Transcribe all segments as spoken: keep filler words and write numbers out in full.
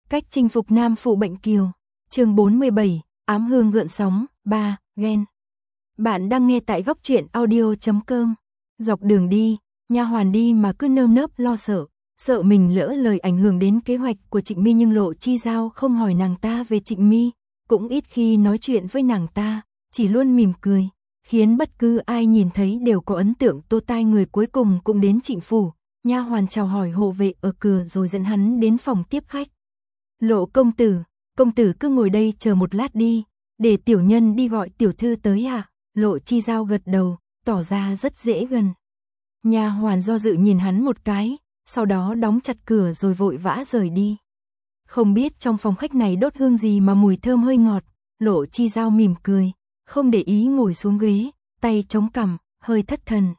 Cách chinh phục nam phụ bệnh kiều. Chương bốn mươi bảy, ám hương gợn sóng, ba, ghen. Bạn đang nghe tại góc truyện audio chấm com. Dọc đường đi, nha hoàn đi mà cứ nơm nớp lo sợ, sợ mình lỡ lời ảnh hưởng đến kế hoạch của Trịnh My, nhưng Lộ Chi Giao không hỏi nàng ta về Trịnh My, cũng ít khi nói chuyện với nàng ta, chỉ luôn mỉm cười, khiến bất cứ ai nhìn thấy đều có ấn tượng tô tai. Người cuối cùng cũng đến Trịnh phủ, nha hoàn chào hỏi hộ vệ ở cửa rồi dẫn hắn đến phòng tiếp khách. Lộ công tử, công tử cứ ngồi đây chờ một lát đi, để tiểu nhân đi gọi tiểu thư tới à? Lộ Chi Giao gật đầu, tỏ ra rất dễ gần. Nha hoàn do dự nhìn hắn một cái, sau đó đóng chặt cửa rồi vội vã rời đi. Không biết trong phòng khách này đốt hương gì mà mùi thơm hơi ngọt. Lộ Chi Giao mỉm cười, không để ý ngồi xuống ghế, tay chống cằm, hơi thất thần.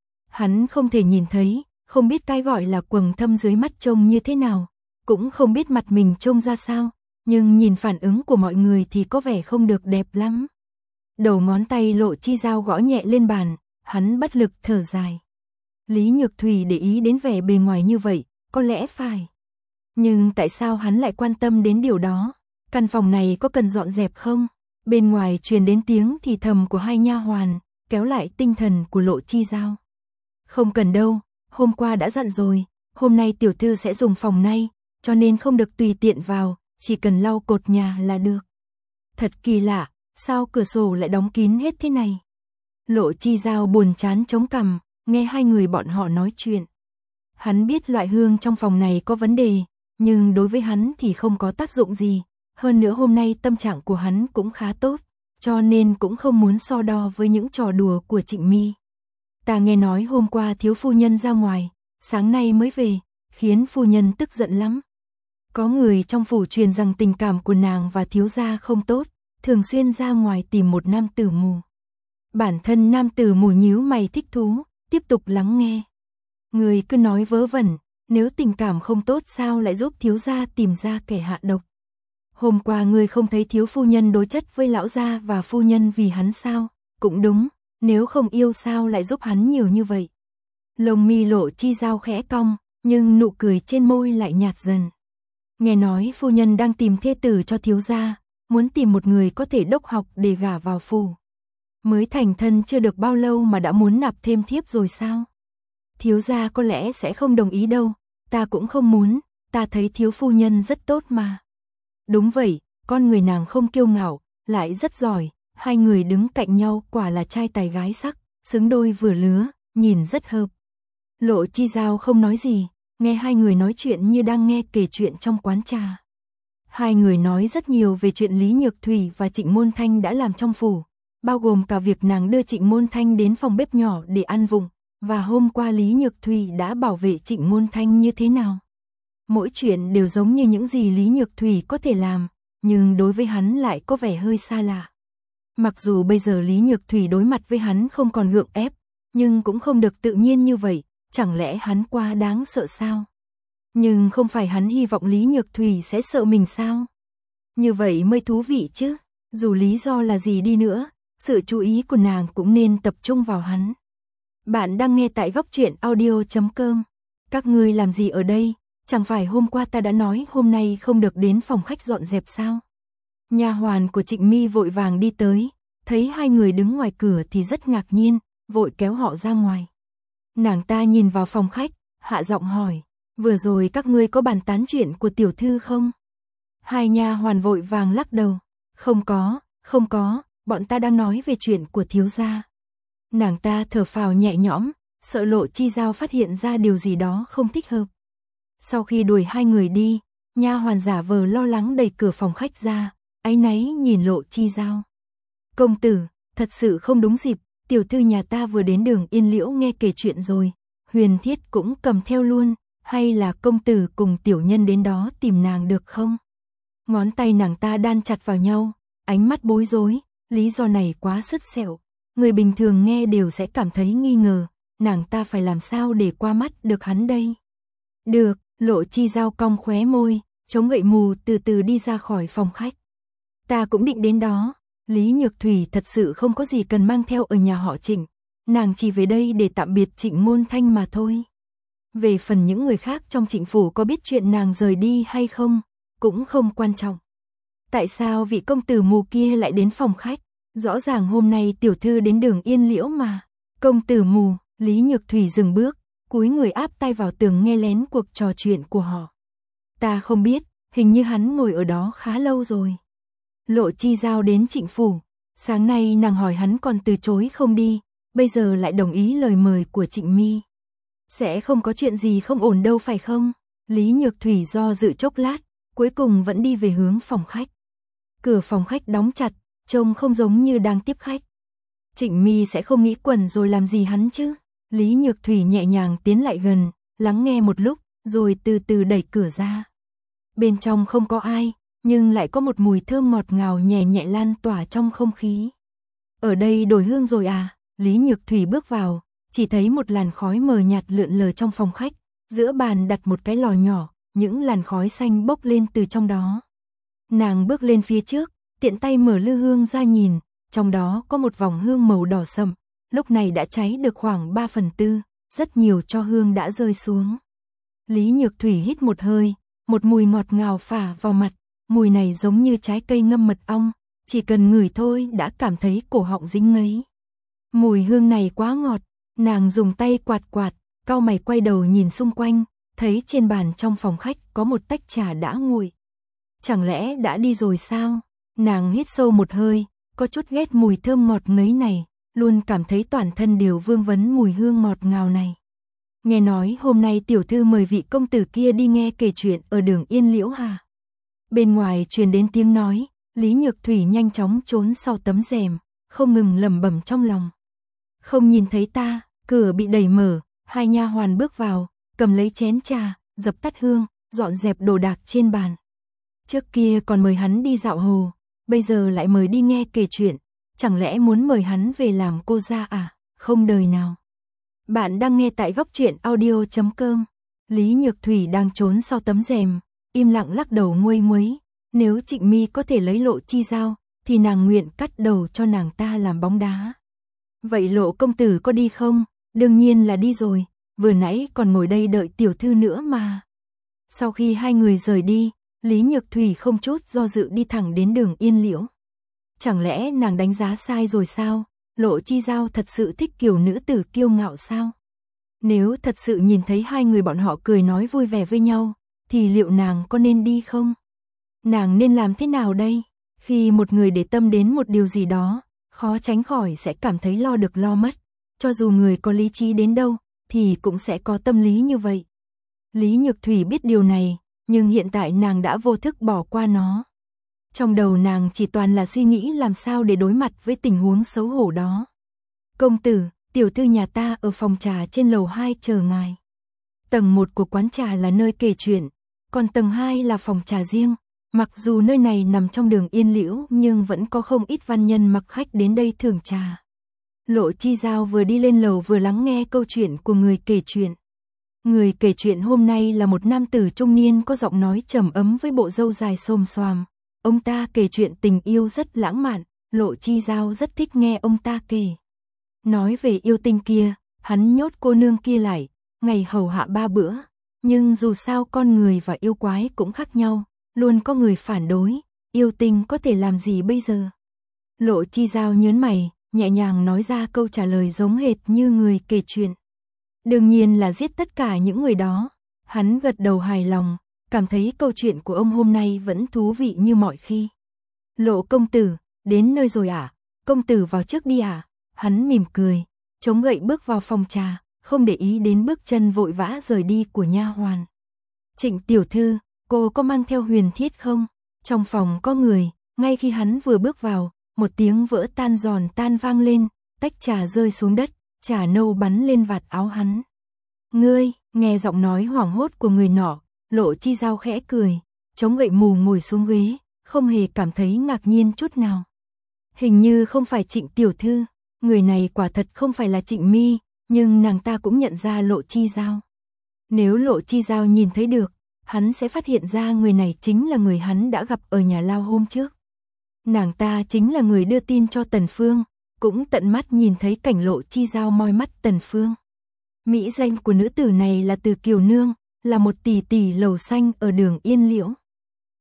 Hắn không thể nhìn thấy, không biết cái gọi là quầng thâm dưới mắt trông như thế nào, cũng không biết mặt mình trông ra sao, nhưng nhìn phản ứng của mọi người thì có vẻ không được đẹp lắm. Đầu ngón tay Lộ Chi Giao gõ nhẹ lên bàn, hắn bất lực thở dài. Lý Nhược Thủy để ý đến vẻ bề ngoài như vậy, có lẽ phải. Nhưng tại sao hắn lại quan tâm đến điều đó? Căn phòng này có cần dọn dẹp không? Bên ngoài truyền đến tiếng thì thầm của hai nha hoàn, kéo lại tinh thần của Lộ Chi Giao. Không cần đâu, hôm qua đã dặn rồi, hôm nay tiểu thư sẽ dùng phòng này, cho nên không được tùy tiện vào, chỉ cần lau cột nhà là được. Thật kỳ lạ, sao cửa sổ lại đóng kín hết thế này? Lộ Chi Giao buồn chán chống cằm, nghe hai người bọn họ nói chuyện. Hắn biết loại hương trong phòng này có vấn đề, nhưng đối với hắn thì không có tác dụng gì. Hơn nữa hôm nay tâm trạng của hắn cũng khá tốt, cho nên cũng không muốn so đo với những trò đùa của Trịnh My. Ta nghe nói hôm qua thiếu phu nhân ra ngoài, sáng nay mới về, khiến phu nhân tức giận lắm. Có người trong phủ truyền rằng tình cảm của nàng và thiếu gia không tốt, thường xuyên ra ngoài tìm một nam tử mù. Bản thân nam tử mù nhíu mày thích thú, tiếp tục lắng nghe. Người cứ nói vớ vẩn, nếu tình cảm không tốt sao lại giúp thiếu gia tìm ra kẻ hạ độc. Hôm qua ngươi không thấy thiếu phu nhân đối chất với lão gia và phu nhân vì hắn sao? Cũng đúng, nếu không yêu sao lại giúp hắn nhiều như vậy. Lông mi Lộ Chi Giao khẽ cong, nhưng nụ cười trên môi lại nhạt dần. Nghe nói phu nhân đang tìm thê tử cho thiếu gia, muốn tìm một người có thể đốc học để gả vào phủ. Mới thành thân chưa được bao lâu mà đã muốn nạp thêm thiếp rồi sao? Thiếu gia có lẽ sẽ không đồng ý đâu, ta cũng không muốn, ta thấy thiếu phu nhân rất tốt mà. Đúng vậy, con người nàng không kiêu ngạo, lại rất giỏi, hai người đứng cạnh nhau quả là trai tài gái sắc, xứng đôi vừa lứa, nhìn rất hợp. Lộ Chi Giao không nói gì, nghe hai người nói chuyện như đang nghe kể chuyện trong quán trà. Hai người nói rất nhiều về chuyện Lý Nhược Thủy và Trịnh Môn Thanh đã làm trong phủ, bao gồm cả việc nàng đưa Trịnh Môn Thanh đến phòng bếp nhỏ để ăn vụng, và hôm qua Lý Nhược Thủy đã bảo vệ Trịnh Môn Thanh như thế nào. Mỗi chuyện đều giống như những gì Lý Nhược Thủy có thể làm, nhưng đối với hắn lại có vẻ hơi xa lạ. Mặc dù bây giờ Lý Nhược Thủy đối mặt với hắn không còn gượng ép, nhưng cũng không được tự nhiên như vậy, chẳng lẽ hắn quá đáng sợ sao? Nhưng không phải hắn hy vọng Lý Nhược Thủy sẽ sợ mình sao? Như vậy mới thú vị chứ, dù lý do là gì đi nữa, sự chú ý của nàng cũng nên tập trung vào hắn. Bạn đang nghe tại góc truyện audio chấm com. Các ngươi làm gì ở đây? Chẳng phải hôm qua ta đã nói hôm nay không được đến phòng khách dọn dẹp sao? Nha hoàn của Trịnh My vội vàng đi tới, thấy hai người đứng ngoài cửa thì rất ngạc nhiên, vội kéo họ ra ngoài. Nàng ta nhìn vào phòng khách, hạ giọng hỏi, vừa rồi các ngươi có bàn tán chuyện của tiểu thư không? Hai nha hoàn vội vàng lắc đầu, không có, không có, bọn ta đang nói về chuyện của thiếu gia. Nàng ta thở phào nhẹ nhõm, sợ Lộ Chi Giao phát hiện ra điều gì đó không thích hợp. Sau khi đuổi hai người đi, nha hoàn giả vờ lo lắng đẩy cửa phòng khách ra, áy náy nhìn Lộ Chi Giao. Công tử, thật sự không đúng dịp, tiểu thư nhà ta vừa đến Đường Yên Liễu nghe kể chuyện rồi, Huyền Thiết cũng cầm theo luôn, hay là công tử cùng tiểu nhân đến đó tìm nàng được không? Ngón tay nàng ta đan chặt vào nhau, ánh mắt bối rối, lý do này quá sứt sẹo, người bình thường nghe đều sẽ cảm thấy nghi ngờ, nàng ta phải làm sao để qua mắt được hắn đây? Được, Lộ Chi Giao cong khóe môi, chống gậy mù từ từ đi ra khỏi phòng khách. Ta cũng định đến đó, Lý Nhược Thủy thật sự không có gì cần mang theo ở nhà họ Trịnh, nàng chỉ về đây để tạm biệt Trịnh Môn Thanh mà thôi. Về phần những người khác trong Trịnh phủ có biết chuyện nàng rời đi hay không, cũng không quan trọng. Tại sao vị công tử mù kia lại đến phòng khách? Rõ ràng hôm nay tiểu thư đến Đường Yên Liễu mà. Công tử mù, Lý Nhược Thủy dừng bước, cúi người áp tay vào tường nghe lén cuộc trò chuyện của họ. Ta không biết, hình như hắn ngồi ở đó khá lâu rồi. Lộ Chi Giao đến Trịnh phủ, sáng nay nàng hỏi hắn còn từ chối không đi, bây giờ lại đồng ý lời mời của Trịnh Mi. Sẽ không có chuyện gì không ổn đâu phải không? Lý Nhược Thủy do dự chốc lát, cuối cùng vẫn đi về hướng phòng khách. Cửa phòng khách đóng chặt, trông không giống như đang tiếp khách. Trịnh Mi sẽ không nghĩ quẩn rồi làm gì hắn chứ? Lý Nhược Thủy nhẹ nhàng tiến lại gần, lắng nghe một lúc, rồi từ từ đẩy cửa ra. Bên trong không có ai, nhưng lại có một mùi thơm ngọt ngào nhẹ nhẹ lan tỏa trong không khí. Ở đây đổi hương rồi à? Lý Nhược Thủy bước vào, chỉ thấy một làn khói mờ nhạt lượn lờ trong phòng khách, giữa bàn đặt một cái lò nhỏ, những làn khói xanh bốc lên từ trong đó. Nàng bước lên phía trước, tiện tay mở lư hương ra nhìn, trong đó có một vòng hương màu đỏ sậm, lúc này đã cháy được khoảng ba phần tư, rất nhiều tro hương đã rơi xuống. Lý Nhược Thủy hít một hơi, một mùi ngọt ngào phả vào mặt, mùi này giống như trái cây ngâm mật ong, chỉ cần ngửi thôi đã cảm thấy cổ họng dính ngấy. Mùi hương này quá ngọt, nàng dùng tay quạt quạt, cau mày quay đầu nhìn xung quanh, thấy trên bàn trong phòng khách có một tách trà đã nguội. Chẳng lẽ đã đi rồi sao? Nàng hít sâu một hơi, có chút ghét mùi thơm ngọt ngấy này, luôn cảm thấy toàn thân đều vương vấn mùi hương ngọt ngào này. Nghe nói hôm nay tiểu thư mời vị công tử kia đi nghe kể chuyện ở Đường Yên Liễu hà? Bên ngoài truyền đến tiếng nói, Lý Nhược Thủy nhanh chóng trốn sau tấm rèm, không ngừng lẩm bẩm trong lòng. Không nhìn thấy ta, cửa bị đẩy mở, hai nha hoàn bước vào, cầm lấy chén trà, dập tắt hương, dọn dẹp đồ đạc trên bàn. Trước kia còn mời hắn đi dạo hồ, bây giờ lại mời đi nghe kể chuyện, chẳng lẽ muốn mời hắn về làm cô gia à? Không đời nào. Bạn đang nghe tại góc truyện audio chấm com. Lý Nhược Thủy đang trốn sau tấm rèm, im lặng lắc đầu nguây nguấy. Nếu Trịnh Mi có thể lấy Lộ Chi Giao, thì nàng nguyện cắt đầu cho nàng ta làm bóng đá. Vậy Lộ công tử có đi không? Đương nhiên là đi rồi, vừa nãy còn ngồi đây đợi tiểu thư nữa mà. Sau khi hai người rời đi, Lý Nhược Thủy không chút do dự đi thẳng đến Đường Yên Liễu. Chẳng lẽ nàng đánh giá sai rồi sao? Lộ Chi Giao thật sự thích kiểu nữ tử kiêu ngạo sao? Nếu thật sự nhìn thấy hai người bọn họ cười nói vui vẻ với nhau, thì liệu nàng có nên đi không? Nàng nên làm thế nào đây? Khi một người để tâm đến một điều gì đó, khó tránh khỏi sẽ cảm thấy lo được lo mất. Cho dù người có lý trí đến đâu, thì cũng sẽ có tâm lý như vậy. Lý Nhược Thủy biết điều này, nhưng hiện tại nàng đã vô thức bỏ qua nó. Trong đầu nàng chỉ toàn là suy nghĩ làm sao để đối mặt với tình huống xấu hổ đó. Công tử, tiểu thư nhà ta ở phòng trà trên lầu hai chờ ngài. Tầng một của quán trà là nơi kể chuyện, còn tầng hai là phòng trà riêng. Mặc dù nơi này nằm trong Đường Yên Liễu nhưng vẫn có không ít văn nhân mặc khách đến đây thưởng trà. Lộ Chi Giao vừa đi lên lầu vừa lắng nghe câu chuyện của người kể chuyện. Người kể chuyện hôm nay là một nam tử trung niên có giọng nói trầm ấm với bộ râu dài xồm xoàm. Ông ta kể chuyện tình yêu rất lãng mạn, Lộ Chi Giao rất thích nghe ông ta kể. Nói về yêu tinh kia, hắn nhốt cô nương kia lại, ngày hầu hạ ba bữa. Nhưng dù sao con người và yêu quái cũng khác nhau, luôn có người phản đối, yêu tinh có thể làm gì bây giờ? Lộ Chi Giao nhớn mày, nhẹ nhàng nói ra câu trả lời giống hệt như người kể chuyện. Đương nhiên là giết tất cả những người đó. Hắn gật đầu hài lòng, cảm thấy câu chuyện của ông hôm nay vẫn thú vị như mọi khi. Lộ công tử, đến nơi rồi à? Công tử vào trước đi à? Hắn mỉm cười, chống gậy bước vào phòng trà, không để ý đến bước chân vội vã rời đi của nha hoàn. Trịnh tiểu thư, cô có mang theo huyền thiết không? Trong phòng có người, ngay khi hắn vừa bước vào, một tiếng vỡ tan giòn tan vang lên, tách trà rơi xuống đất, trà nâu bắn lên vạt áo hắn. Ngươi, nghe giọng nói hoảng hốt của người nọ, Lộ Chi Giao khẽ cười, chống gậy mù ngồi xuống ghế, không hề cảm thấy ngạc nhiên chút nào. Hình như không phải Trịnh tiểu thư, người này quả thật không phải là Trịnh Mi, nhưng nàng ta cũng nhận ra Lộ Chi Giao. Nếu Lộ Chi Giao nhìn thấy được, hắn sẽ phát hiện ra người này chính là người hắn đã gặp ở nhà lao hôm trước. Nàng ta chính là người đưa tin cho Tần Phương, cũng tận mắt nhìn thấy cảnh Lộ Chi Giao moi mắt Tần Phương. Mỹ danh của nữ tử này là Từ Kiều Nương, là một tỷ tỷ lầu xanh ở Đường Yên Liễu.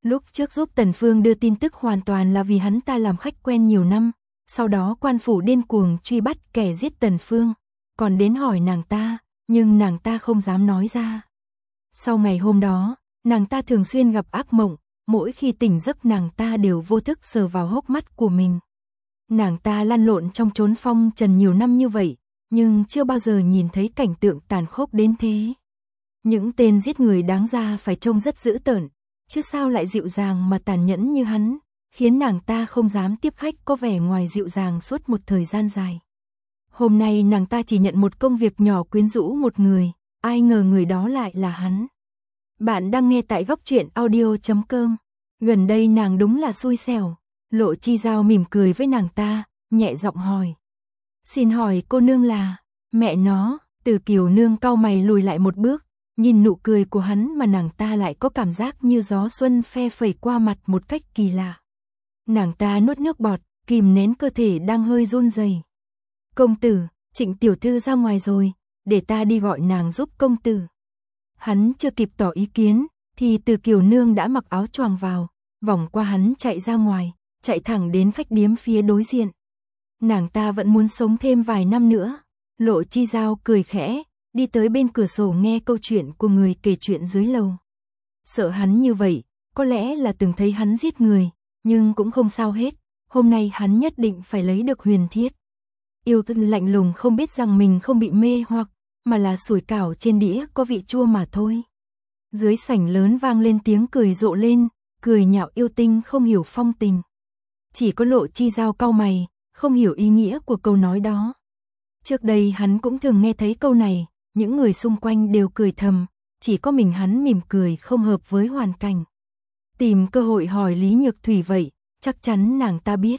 Lúc trước giúp Tần Phương đưa tin tức hoàn toàn là vì hắn ta làm khách quen nhiều năm, sau đó quan phủ điên cuồng truy bắt kẻ giết Tần Phương, còn đến hỏi nàng ta, nhưng nàng ta không dám nói ra. Sau ngày hôm đó, nàng ta thường xuyên gặp ác mộng, mỗi khi tỉnh giấc nàng ta đều vô thức sờ vào hốc mắt của mình. Nàng ta lăn lộn trong chốn phong trần nhiều năm như vậy, nhưng chưa bao giờ nhìn thấy cảnh tượng tàn khốc đến thế. Những tên giết người đáng ra phải trông rất dữ tợn, chứ sao lại dịu dàng mà tàn nhẫn như hắn, khiến nàng ta không dám tiếp khách có vẻ ngoài dịu dàng suốt một thời gian dài. Hôm nay nàng ta chỉ nhận một công việc nhỏ quyến rũ một người, ai ngờ người đó lại là hắn. Bạn đang nghe tại góc truyện audio chấm com. Gần đây nàng đúng là xui xẻo. Lộ Chi Giao mỉm cười với nàng ta, nhẹ giọng hỏi. Xin hỏi cô nương là... Mẹ nó. Từ Kiều nương cau mày lùi lại một bước, nhìn nụ cười của hắn mà nàng ta lại có cảm giác như gió xuân phe phẩy qua mặt một cách kỳ lạ. Nàng ta nuốt nước bọt, kìm nén cơ thể đang hơi run rẩy. Công tử, Trịnh tiểu thư ra ngoài rồi, để ta đi gọi nàng giúp công tử. Hắn chưa kịp tỏ ý kiến, thì Từ Kiều nương đã mặc áo choàng vào, vòng qua hắn chạy ra ngoài, chạy thẳng đến khách điếm phía đối diện. Nàng ta vẫn muốn sống thêm vài năm nữa. Lộ Chi Giao cười khẽ, đi tới bên cửa sổ nghe câu chuyện của người kể chuyện dưới lầu. Sợ hắn như vậy, có lẽ là từng thấy hắn giết người, nhưng cũng không sao hết, hôm nay hắn nhất định phải lấy được huyền thiết. Yêu Tân lạnh lùng không biết rằng mình không bị mê hoặc, mà là sủi cảo trên đĩa có vị chua mà thôi. Dưới sảnh lớn vang lên tiếng cười rộ lên, cười nhạo Yêu Tinh không hiểu phong tình. Chỉ có Lộ Chi Giao cau mày, không hiểu ý nghĩa của câu nói đó. Trước đây hắn cũng thường nghe thấy câu này, những người xung quanh đều cười thầm, chỉ có mình hắn mỉm cười không hợp với hoàn cảnh. Tìm cơ hội hỏi Lý Nhược Thủy vậy, chắc chắn nàng ta biết.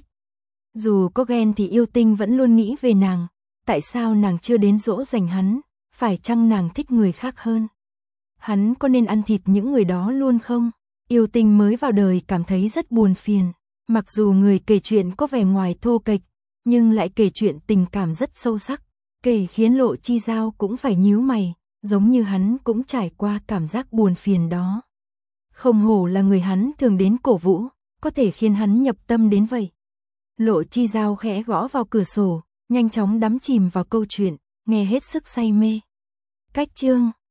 Dù có ghen thì Yêu Tinh vẫn luôn nghĩ về nàng, tại sao nàng chưa đến dỗ dành hắn, phải chăng nàng thích người khác hơn. Hắn có nên ăn thịt những người đó luôn không? Yêu Tinh mới vào đời cảm thấy rất buồn phiền, mặc dù người kể chuyện có vẻ ngoài thô kệch, nhưng lại kể chuyện tình cảm rất sâu sắc, kể khiến Lộ Chi Giao cũng phải nhíu mày, giống như hắn cũng trải qua cảm giác buồn phiền đó. Không hổ là người hắn thường đến cổ vũ, có thể khiến hắn nhập tâm đến vậy. Lộ Chi Giao khẽ gõ vào cửa sổ, nhanh chóng đắm chìm vào câu chuyện, nghe hết sức say mê. Cách chương